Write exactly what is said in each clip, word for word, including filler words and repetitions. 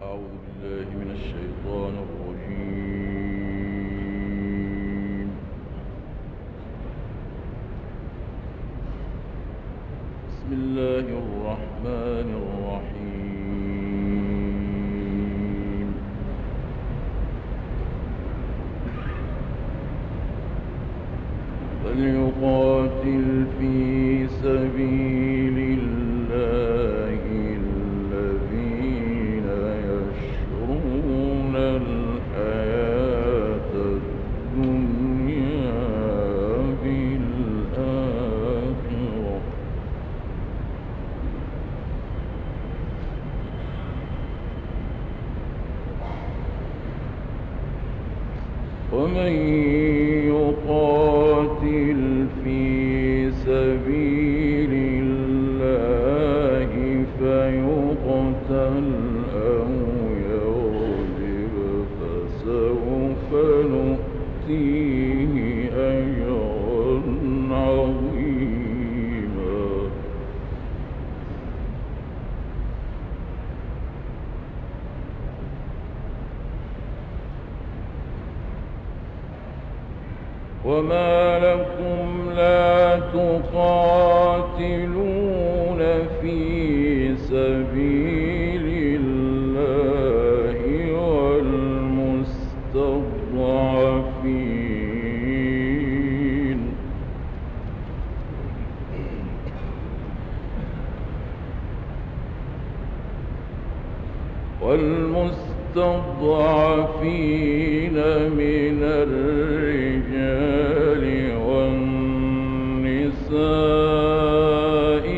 أعوذ بالله من الشيطان الرجيم. بسم الله الرحمن الرحيم. فليقاتل في سبيل الله الذين يشرون الحياة الدنيا بالآخرة ومن يقاتل في سبيل الله فيقتل أو يغلب فسوف نؤتيه أجرا عظيما. وما لكم لا تقاتلون في سبيل الله والمستضعفين والمستضعفين من الرجال والنساء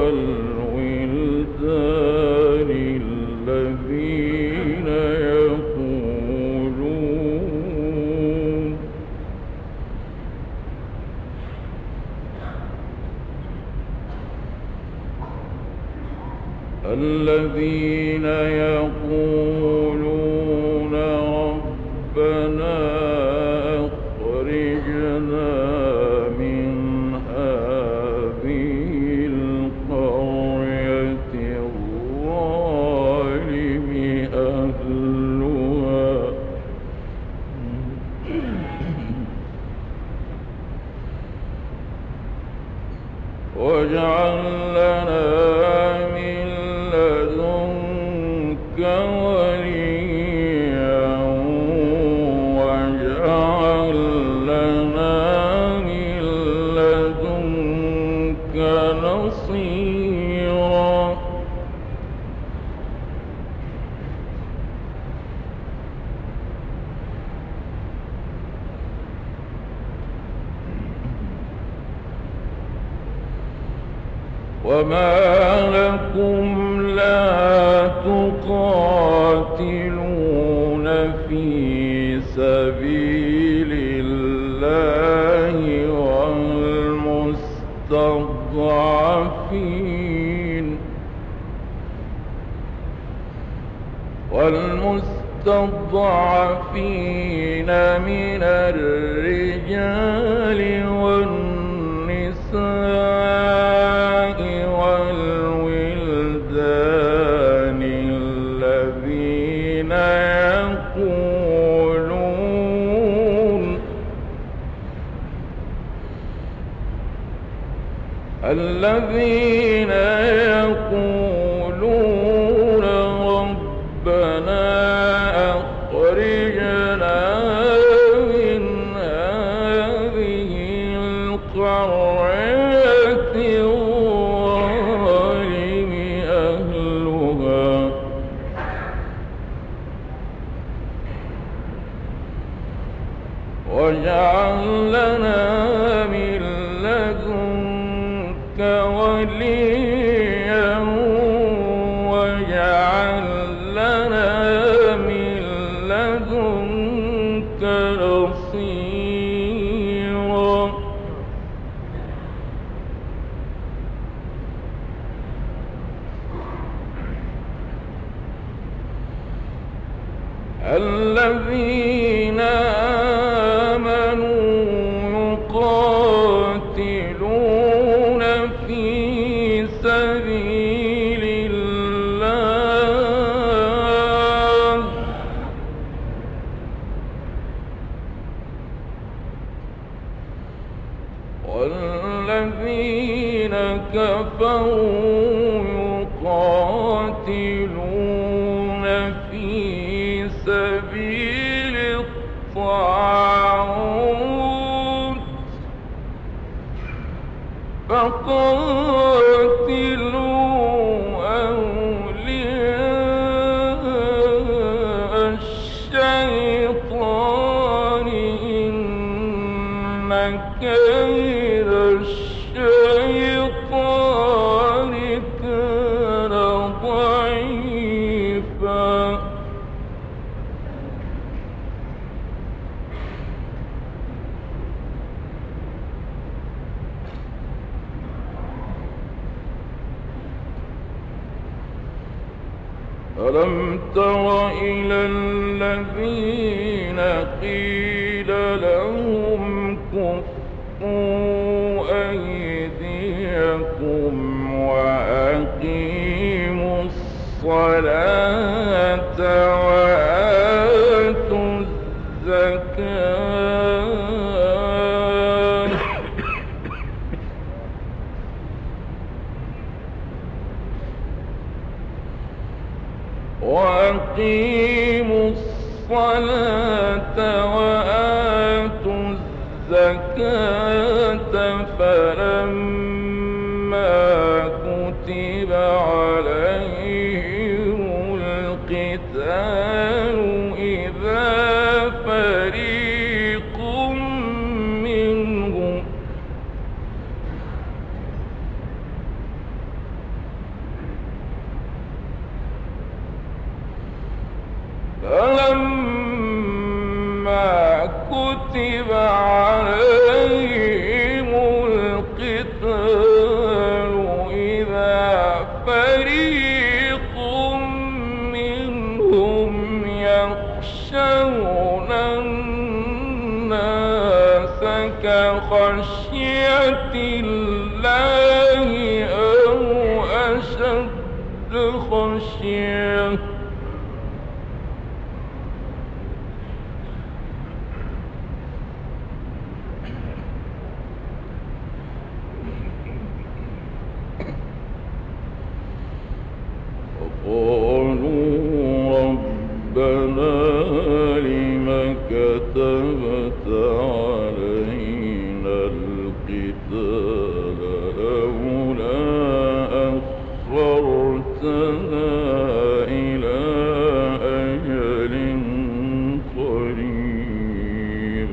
والولدان الذين يقولون الذين يقولون ربنا أخرجنا من هذه القرية الظالم أهلها واجعل لنا من لدنك وليا واجعل لنا من لدنك نصيرا. وما لكم لا تقاتلون في سبيل الله والمستضعفين والمستضعفين من الرجال والنساء والولدان الذين يقولون الذين يقولون ربنا أخرجنا من هذه القرية الظالم أهلها واجعل لنا من لدنك وليا واجعل لنا من لدنك نصيرا. الذين آمنوا يقاتلون في سبيل الله كفروا يقاتلون في سبيل الطاغوت فقاتلوا أولياء الشيطان إن كيد الشيطان كان ضعيفا ألم تر إلى الذين قيل لهم كفوا أيديكم وأقيموا الصلاة وآتوا الزكاة وأقيموا الصلاة وآتوا الزكاة فلما كتب عليهم القتال إذا فريق منهم فلما كتب عليهم القتال إذا فريق منهم يخشون الناس كخشية الله أو أشد خشية قالوا ربنا لم كتبت علينا القتال لولا أخرتنا إلى أجل قريب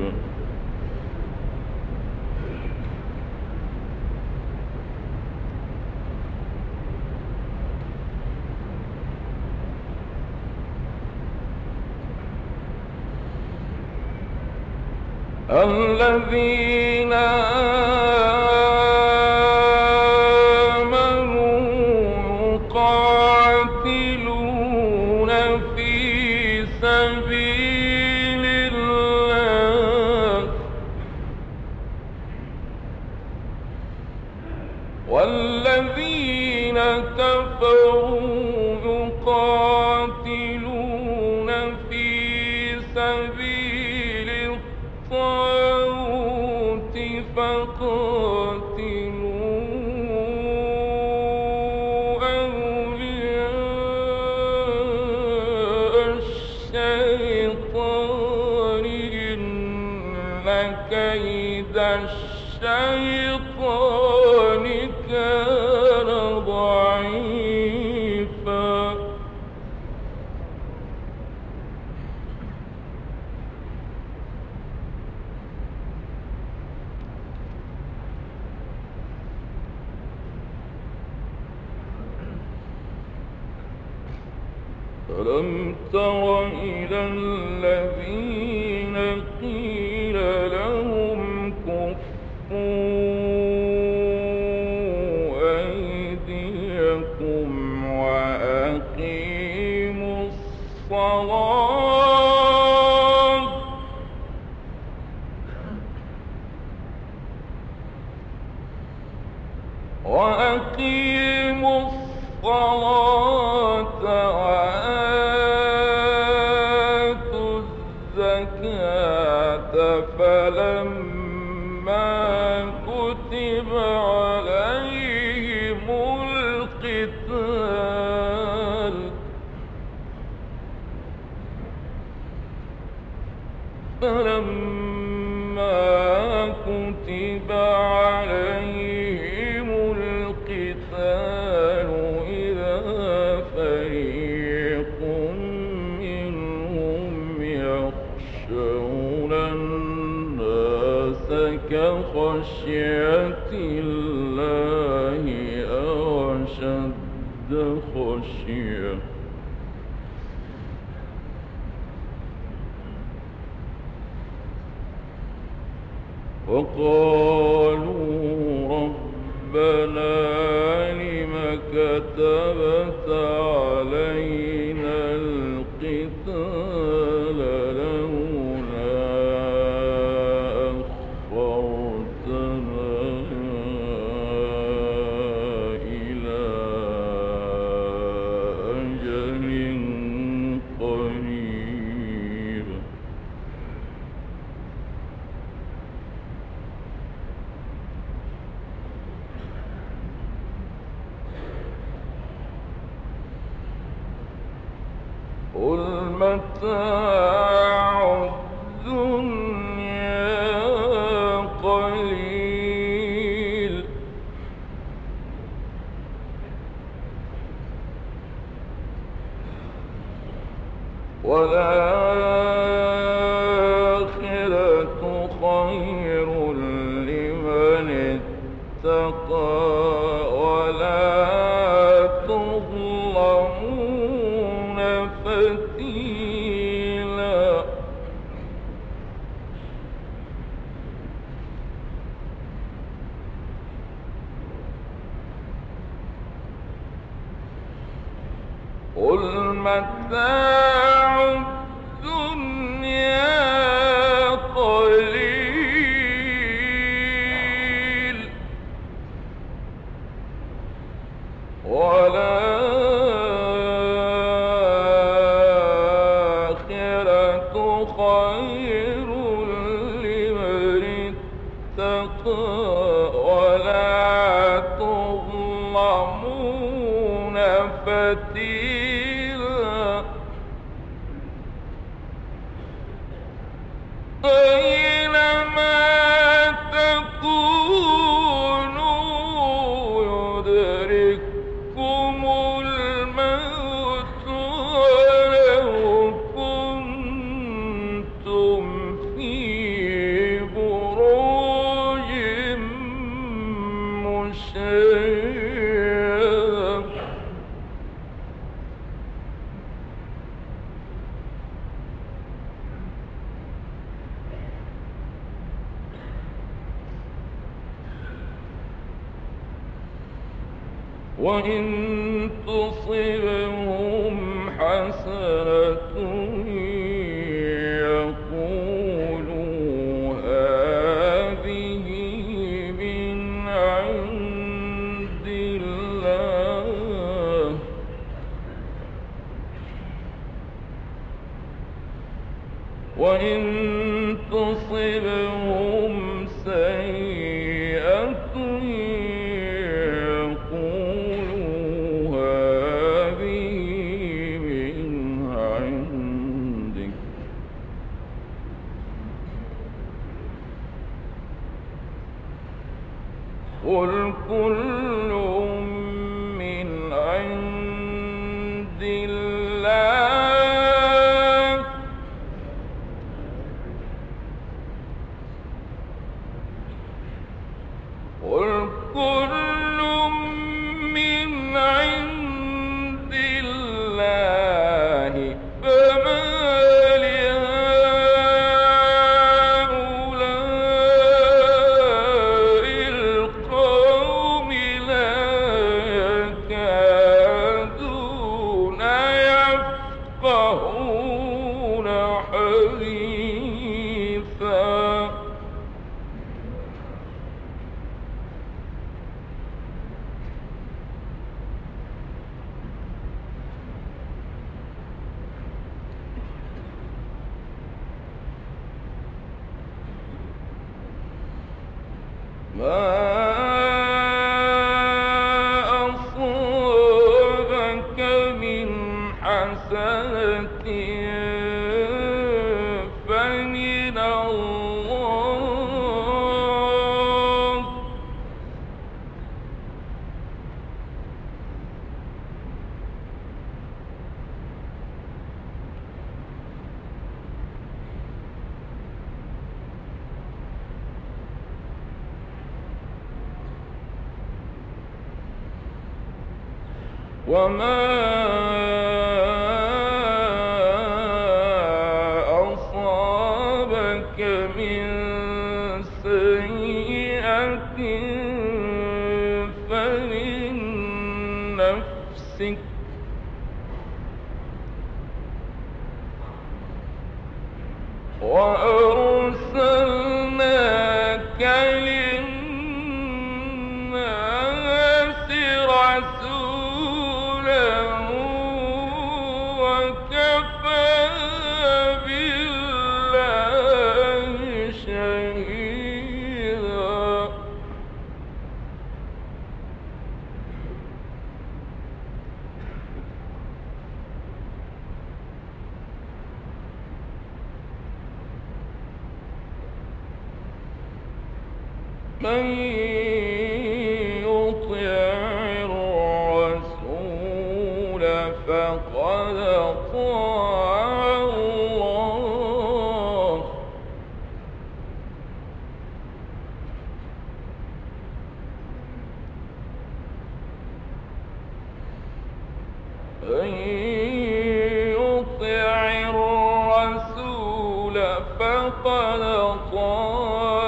الذين آمنوا يقاتلون في سبيل الله والذين كفروا يقاتلون في سبيل الطاغوت فقاتلوا أولياء الشيطان إن كيد الشيطان كان ضعيفا ألم تر إلى الذين قيل لهم كفوا أيديكم وأقيموا الصلاة وأقيموا الصلاة وآتوا الزكاة فلما كتب عليهم فلما كتب عليهم القتال إذا فريق منهم يخشون الناس كخشية الله أو أشد خشية وقالوا ربنا لم كتبت علينا القتال لولا أخرتنا إلى أجل قريب قل متاع الدنيا قليل والآخرة خير لمن اتقى ولا تظلمون فتيلا قل متاع الدنيا قليل والآخرة خير لمن اتقى ولا تظلمون فتيلا أينما تكونوا يدرككم الموت ولو كنتم في بروج مشيدة وإن تصبهم حسنة يقولوا هذه من عند الله وإن تصبهم سيئة قل كل من عند الله قل كل من عند الله فما يفقهون حديثا ما أصابك من حسنة فمن وما أصابك من سيئة فمن نفسك وأرسلناك للناس رسولا وكفى بالله شهيدا. من يطع الرسول فقد أطاع الله من يطع الرسول فقد أطاع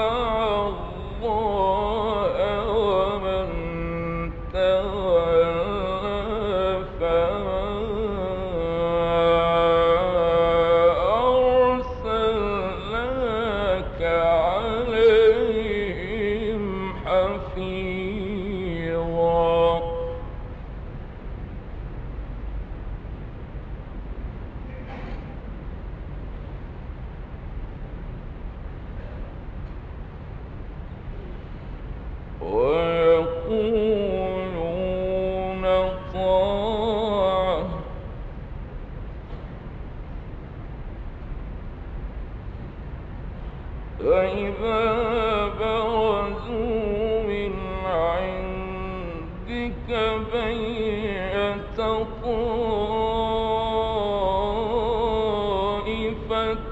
ويقولون طاعة فإذا برزوا من عندك بيت طائفة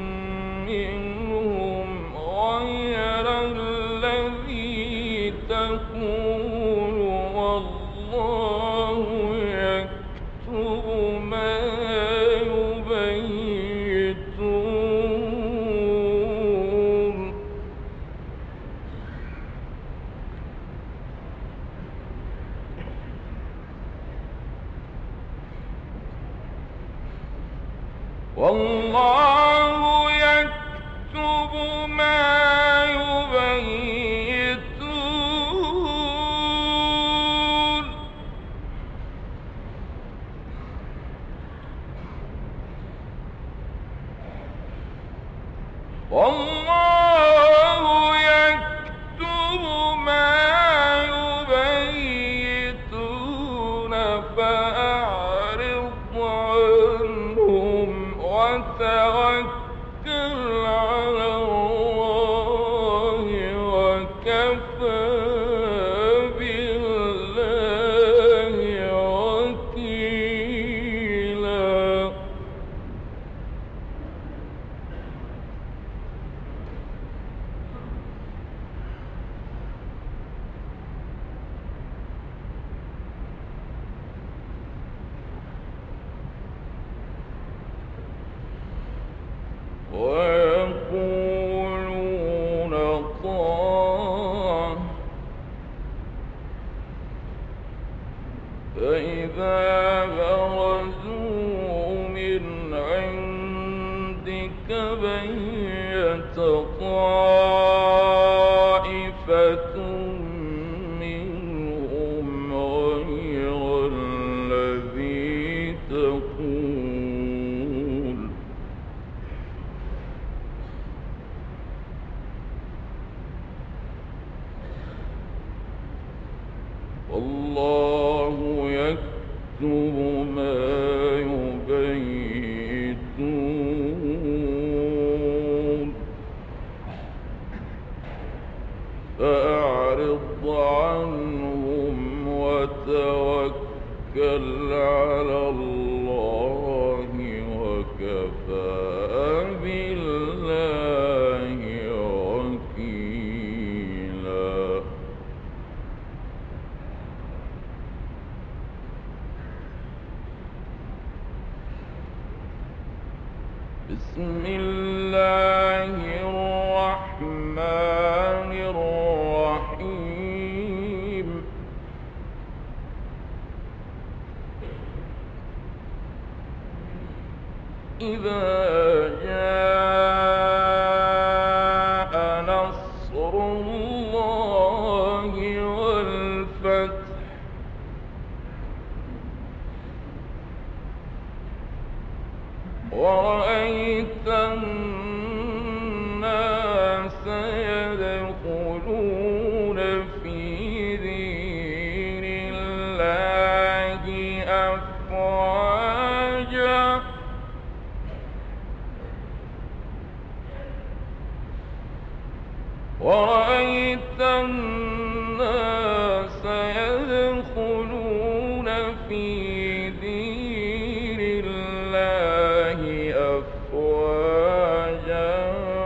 منهم غير الذي تقول والله يكتب ما يبيتون. والله يكتب ما يبيتون. والله يكتب ما يبيتون فأعرض عنهم وتوكل على الله وكفى بالله وكيلا. ويقولون طاعة فإذا برزوا من عندك بيت طائفة منهم غير الذي تقول والله يكتب ما يبيتون فأعرض عنهم وتوكل على الله وكفى بالله وكيلا. بسم الله الرحمن الرحيم. إذا جاء نصر الله والفتح ورأيت الناس يدخلون في دين الله أفواجا ورأيت الناس يدخلون في دين الله أفواجا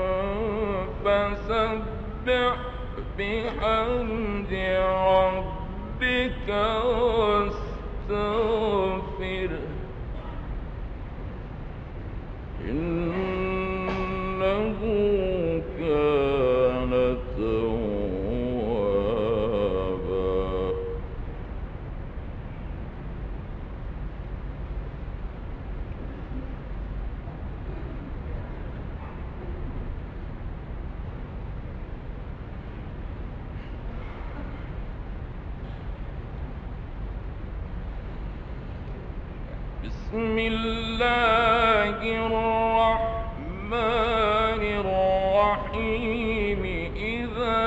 فسبح بحمد ربك واستغفره إنه كان توابا. بسم الله الرحمن الرحيم. إذا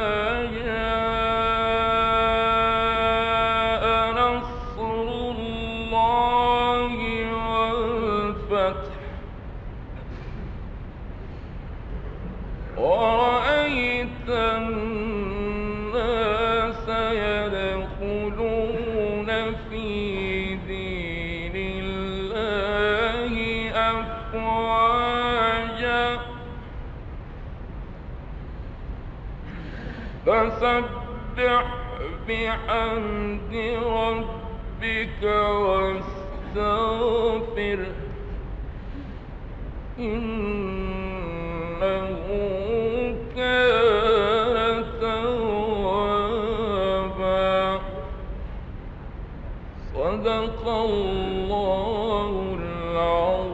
جاء نصر الله والفتح ورأيت الناس يدخلون في دين الله أفواجا فسبح بحمد ربك واستغفره إنه كان توابا. صدق الله العظيم.